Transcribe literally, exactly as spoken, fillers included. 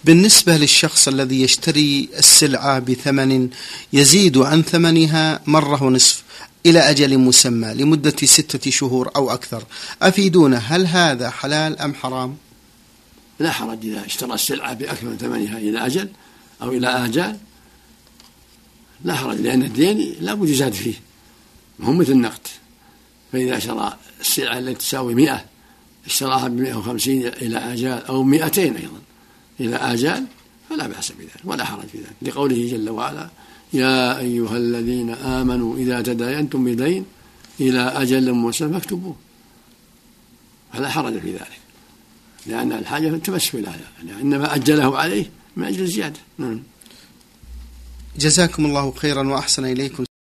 بالنسبة للشخص الذي يشتري السلعة بثمن يزيد عن ثمنها مرة ونصف إلى أجل مسمى لمدة ستة شهور أو أكثر، أفيدونا، هل هذا حلال أم حرام؟ لا حرج إذا اشترى السلعة بأكثر من ثمنها إلى أجل أو إلى آجال، لا حرج، لأن الدين لا بد يزاد فيه، ما هو مثل النقد. فإذا شرى السلعة التي تساوي مئة اشتراها بمئة وخمسين إلى آجال أو مئتين أيضا إلى آجال فلا بأس بذلك ولا حرج في ذلك، لقوله جل وعلا: يا أيها الذين آمنوا إذا تداينتم بدين إلى أجل مسمى فاكتبوه، فلا حرج في ذلك، لأن الحاجة تمس في الآية، يعني إنما أجله عليه من أجل الزيادة. جزاكم الله خيرا وأحسن إليكم.